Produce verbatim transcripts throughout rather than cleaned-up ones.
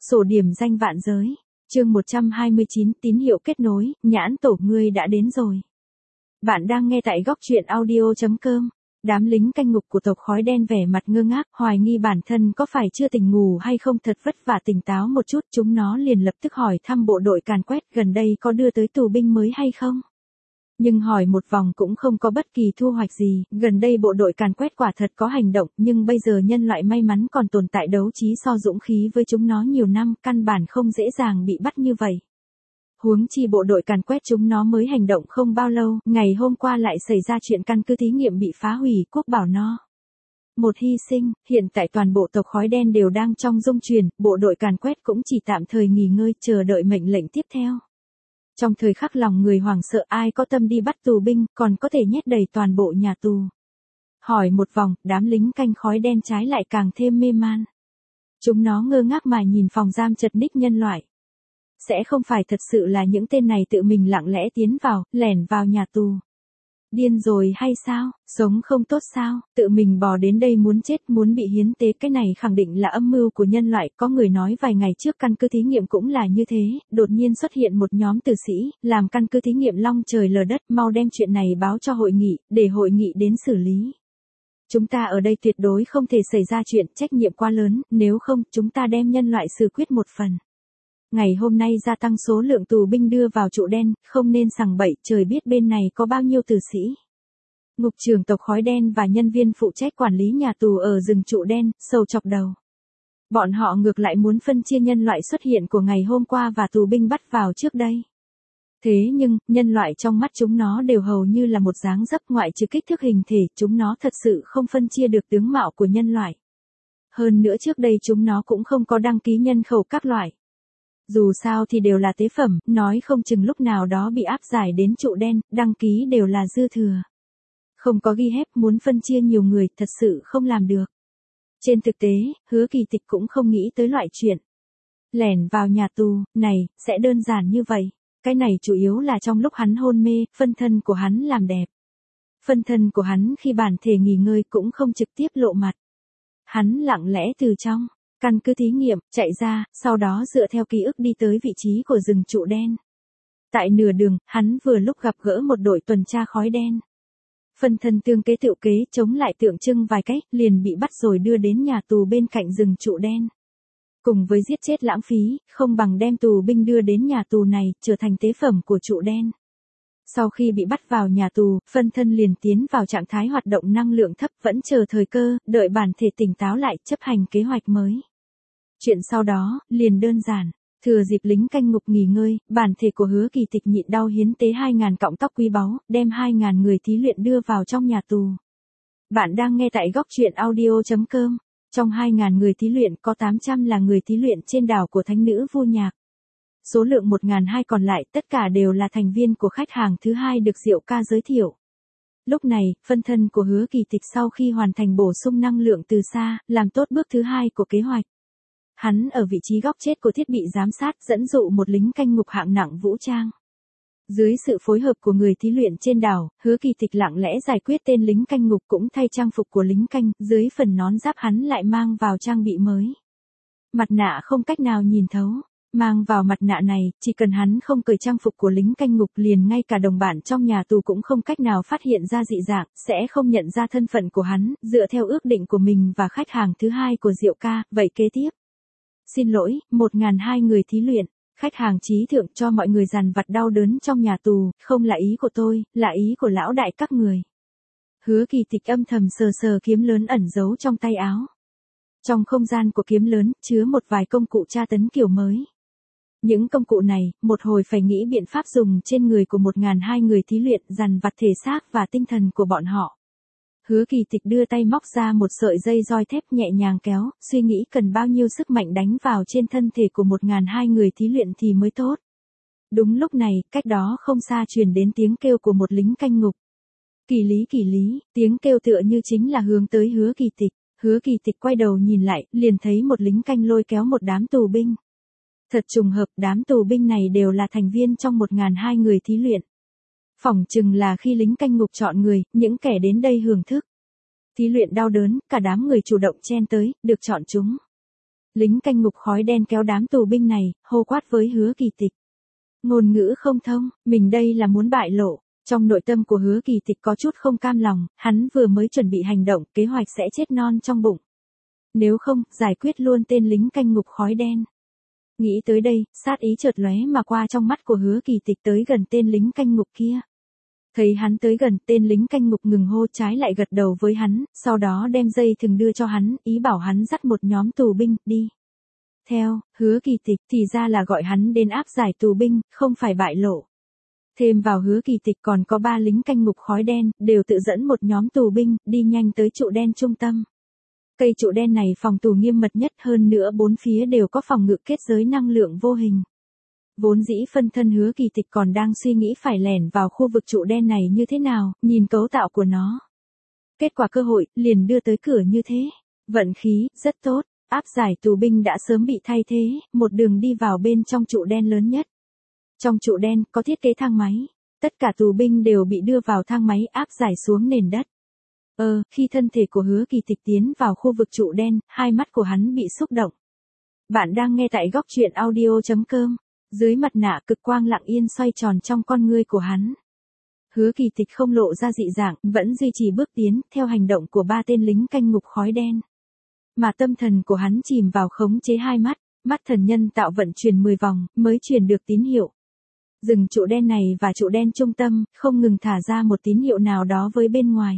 Sổ điểm danh vạn giới. Chương một trăm hai mươi chín tín hiệu kết nối, nhãn tổ ngươi đã đến rồi. Bạn đang nghe tại góc truyện audio chấm com. Đám lính canh ngục của tộc khói đen vẻ mặt ngơ ngác, hoài nghi bản thân có phải chưa tỉnh ngủ hay không, thật vất vả tỉnh táo một chút, chúng nó liền lập tức hỏi thăm bộ đội càn quét gần đây có đưa tới tù binh mới hay không. Nhưng hỏi một vòng cũng không có bất kỳ thu hoạch gì, gần đây bộ đội càn quét quả thật có hành động, nhưng bây giờ nhân loại may mắn còn tồn tại đấu trí so dũng khí với chúng nó nhiều năm, căn bản không dễ dàng bị bắt như vậy. Huống chi bộ đội càn quét chúng nó mới hành động không bao lâu, ngày hôm qua lại xảy ra chuyện căn cứ thí nghiệm bị phá hủy, quốc bảo no. Một hy sinh, hiện tại toàn bộ tộc khói đen đều đang trong dung chuyển, bộ đội càn quét cũng chỉ tạm thời nghỉ ngơi chờ đợi mệnh lệnh tiếp theo. Trong thời khắc lòng người hoảng sợ, ai có tâm đi bắt tù binh, còn có thể nhét đầy toàn bộ nhà tù. Hỏi một vòng, đám lính canh khói đen trái lại càng thêm mê man. Chúng nó ngơ ngác mà nhìn phòng giam chật ních nhân loại. Sẽ không phải thật sự là những tên này tự mình lặng lẽ tiến vào, lẻn vào nhà tù. Điên rồi hay sao, sống không tốt sao, tự mình bò đến đây muốn chết, muốn bị hiến tế, cái này khẳng định là âm mưu của nhân loại. Có người nói vài ngày trước căn cứ thí nghiệm cũng là như thế, đột nhiên xuất hiện một nhóm tử sĩ, làm căn cứ thí nghiệm long trời lở đất, mau đem chuyện này báo cho hội nghị, để hội nghị đến xử lý. Chúng ta ở đây tuyệt đối không thể xảy ra chuyện, trách nhiệm quá lớn, nếu không, chúng ta đem nhân loại xử quyết một phần. Ngày hôm nay gia tăng số lượng tù binh đưa vào trụ đen, không nên sằng bậy, trời biết bên này có bao nhiêu tử sĩ. Ngục trưởng tộc khói đen và nhân viên phụ trách quản lý nhà tù ở rừng trụ đen, sầu chọc đầu. Bọn họ ngược lại muốn phân chia nhân loại xuất hiện của ngày hôm qua và tù binh bắt vào trước đây. Thế nhưng, nhân loại trong mắt chúng nó đều hầu như là một dáng dấp, ngoại trừ kích thước hình thể, chúng nó thật sự không phân chia được tướng mạo của nhân loại. Hơn nữa trước đây chúng nó cũng không có đăng ký nhân khẩu các loại. Dù sao thì đều là tế phẩm, nói không chừng lúc nào đó bị áp giải đến trụ đen, đăng ký đều là dư thừa. Không có ghi chép, muốn phân chia nhiều người, thật sự không làm được. Trên thực tế, Hứa Kỳ Tịch cũng không nghĩ tới loại chuyện lẻn vào nhà tù này sẽ đơn giản như vậy. Cái này chủ yếu là trong lúc hắn hôn mê, phân thân của hắn làm đẹp. Phân thân của hắn khi bản thể nghỉ ngơi cũng không trực tiếp lộ mặt. Hắn lặng lẽ từ trong căn cứ thí nghiệm, chạy ra, sau đó dựa theo ký ức đi tới vị trí của rừng trụ đen. Tại nửa đường, hắn vừa lúc gặp gỡ một đội tuần tra khói đen. Phân thân tương kế tự kế, chống lại tượng trưng vài cách, liền bị bắt rồi đưa đến nhà tù bên cạnh rừng trụ đen. Cùng với giết chết lãng phí, không bằng đem tù binh đưa đến nhà tù này, trở thành tế phẩm của trụ đen. Sau khi bị bắt vào nhà tù, phân thân liền tiến vào trạng thái hoạt động năng lượng thấp, vẫn chờ thời cơ, đợi bản thể tỉnh táo lại, chấp hành kế hoạch mới. Chuyện sau đó, liền đơn giản. Thừa dịp lính canh ngục nghỉ ngơi, bản thể của Hứa Kỳ Tịch nhịn đau hiến tế hai ngàn cọng tóc quý báu, đem hai ngàn người thí luyện đưa vào trong nhà tù. Bạn đang nghe tại góc truyện audio chấm com. Trong hai ngàn người thí luyện có tám trăm là người thí luyện trên đảo của thánh nữ Vu Nhạc. Số lượng một nghìn hai trăm còn lại tất cả đều là thành viên của khách hàng thứ hai được Diệu Ca giới thiệu. Lúc này, phân thân của Hứa Kỳ Tịch sau khi hoàn thành bổ sung năng lượng từ xa, làm tốt bước thứ hai của kế hoạch. Hắn ở vị trí góc chết của thiết bị giám sát dẫn dụ một lính canh ngục hạng nặng vũ trang. Dưới sự phối hợp của người thí luyện trên đảo, Hứa Kỳ Tịch lặng lẽ giải quyết tên lính canh ngục cũng thay trang phục của lính canh, dưới phần nón giáp hắn lại mang vào trang bị mới. Mặt nạ không cách nào nhìn thấu. Mang vào mặt nạ này, chỉ cần hắn không cởi trang phục của lính canh ngục liền ngay cả đồng bạn trong nhà tù cũng không cách nào phát hiện ra dị dạng, sẽ không nhận ra thân phận của hắn, dựa theo ước định của mình và khách hàng thứ hai của Diệu Ca, vậy kế tiếp. Xin lỗi, một nghìn hai người thí luyện, khách hàng trí thượng cho mọi người dằn vặt đau đớn trong nhà tù, không là ý của tôi, là ý của lão đại các người. Hứa Kỳ Tịch âm thầm sờ sờ kiếm lớn ẩn giấu trong tay áo. Trong không gian của kiếm lớn, chứa một vài công cụ tra tấn kiểu mới. Những công cụ này, một hồi phải nghĩ biện pháp dùng trên người của một nghìn hai người thí luyện, dằn vặt thể xác và tinh thần của bọn họ. Hứa Kỳ Tịch đưa tay móc ra một sợi dây roi thép nhẹ nhàng kéo, suy nghĩ cần bao nhiêu sức mạnh đánh vào trên thân thể của một nghìn hai người thí luyện thì mới tốt. Đúng lúc này, cách đó không xa truyền đến tiếng kêu của một lính canh ngục. Kỳ lý kỳ lý, tiếng kêu tựa như chính là hướng tới Hứa Kỳ Tịch. Hứa Kỳ Tịch quay đầu nhìn lại, liền thấy một lính canh lôi kéo một đám tù binh. Thật trùng hợp, đám tù binh này đều là thành viên trong một nghìn hai người thí luyện. Phỏng chừng là khi lính canh ngục chọn người, những kẻ đến đây hưởng thức thí luyện đau đớn, cả đám người chủ động chen tới, được chọn chúng. Lính canh ngục khói đen kéo đám tù binh này, hô quát với Hứa Kỳ Tịch. Ngôn ngữ không thông, mình đây là muốn bại lộ. Trong nội tâm của Hứa Kỳ Tịch có chút không cam lòng, hắn vừa mới chuẩn bị hành động, kế hoạch sẽ chết non trong bụng. Nếu không, giải quyết luôn tên lính canh ngục khói đen. Nghĩ tới đây, sát ý chợt lóe mà qua trong mắt của Hứa Kỳ Tịch tới gần tên lính canh ngục kia. Thấy hắn tới gần, tên lính canh ngục ngừng hô, trái lại gật đầu với hắn, sau đó đem dây thừng đưa cho hắn, ý bảo hắn dắt một nhóm tù binh, đi. Theo, Hứa Kỳ Tịch, thì ra là gọi hắn đến áp giải tù binh, không phải bại lộ. Thêm vào Hứa Kỳ Tịch còn có ba lính canh ngục khói đen, đều tự dẫn một nhóm tù binh, đi nhanh tới trụ đen trung tâm. Cây trụ đen này phòng tù nghiêm mật nhất, hơn nữa bốn phía đều có phòng ngự kết giới năng lượng vô hình. Vốn dĩ phân thân Hứa Kỳ Tịch còn đang suy nghĩ phải lẻn vào khu vực trụ đen này như thế nào, nhìn cấu tạo của nó. Kết quả cơ hội, liền đưa tới cửa như thế. Vận khí, rất tốt, áp giải tù binh đã sớm bị thay thế, một đường đi vào bên trong trụ đen lớn nhất. Trong trụ đen, có thiết kế thang máy. Tất cả tù binh đều bị đưa vào thang máy áp giải xuống nền đất. Ờ, khi thân thể của Hứa Kỳ Tịch tiến vào khu vực trụ đen, hai mắt của hắn bị xúc động. Bạn đang nghe tại góc truyện audio chấm com. Dưới mặt nạ cực quang lặng yên xoay tròn trong con ngươi của hắn. Hứa Kỳ Tịch không lộ ra dị dạng, vẫn duy trì bước tiến, theo hành động của ba tên lính canh ngục khói đen. Mà tâm thần của hắn chìm vào khống chế hai mắt, mắt thần nhân tạo vận chuyển mười vòng, mới truyền được tín hiệu. Rừng trụ đen này và trụ đen trung tâm, không ngừng thả ra một tín hiệu nào đó với bên ngoài.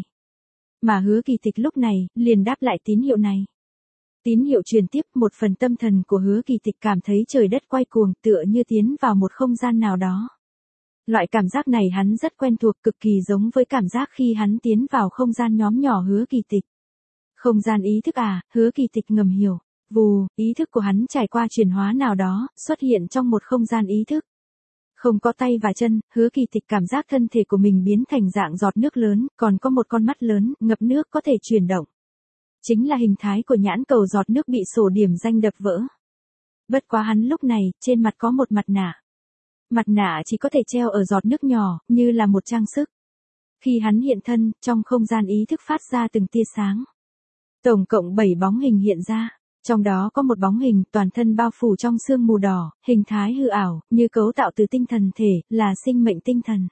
Mà Hứa Kỳ Tịch lúc này, liền đáp lại tín hiệu này. Tín hiệu truyền tiếp, một phần tâm thần của Hứa Kỳ Tịch cảm thấy trời đất quay cuồng, tựa như tiến vào một không gian nào đó. Loại cảm giác này hắn rất quen thuộc, cực kỳ giống với cảm giác khi hắn tiến vào không gian nhóm nhỏ Hứa Kỳ Tịch. Không gian ý thức à, Hứa Kỳ Tịch ngầm hiểu. Vù, ý thức của hắn trải qua chuyển hóa nào đó, xuất hiện trong một không gian ý thức. Không có tay và chân, Hứa Kỳ Tịch cảm giác thân thể của mình biến thành dạng giọt nước lớn, còn có một con mắt lớn, ngập nước có thể chuyển động. Chính là hình thái của nhãn cầu giọt nước bị sổ điểm danh đập vỡ. Bất quá hắn lúc này, trên mặt có một mặt nạ. Mặt nạ chỉ có thể treo ở giọt nước nhỏ, như là một trang sức. Khi hắn hiện thân, trong không gian ý thức phát ra từng tia sáng. Tổng cộng bảy bóng hình hiện ra. Trong đó có một bóng hình toàn thân bao phủ trong sương mù đỏ, hình thái hư ảo, như cấu tạo từ tinh thần thể, là sinh mệnh tinh thần.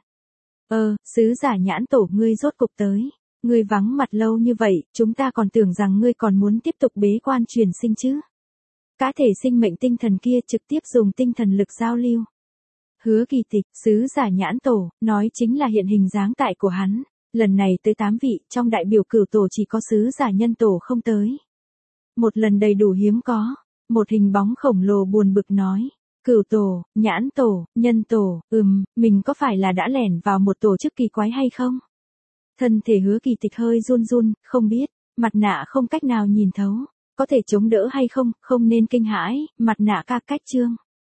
Ơ, sứ giả nhãn tổ ngươi rốt cục tới. Ngươi vắng mặt lâu như vậy, chúng ta còn tưởng rằng ngươi còn muốn tiếp tục bế quan truyền sinh chứ. Cá thể sinh mệnh tinh thần kia trực tiếp dùng tinh thần lực giao lưu. Hứa Kỳ Tịch, sứ giả nhãn tổ, nói chính là hiện hình dáng tại của hắn. Lần này tới tám vị, trong đại biểu cửu tổ chỉ có sứ giả nhân tổ không tới. Một lần đầy đủ hiếm có. Một hình bóng khổng lồ buồn bực nói. Cửu tổ, nhãn tổ, nhân tổ, ừm, mình có phải là đã lẻn vào một tổ chức kỳ quái hay không? Thân thể Hứa Kỳ Tịch hơi run run, không biết, mặt nạ không cách nào nhìn thấu. Có thể chống đỡ hay không, không nên kinh hãi, mặt nạ ca cách trương.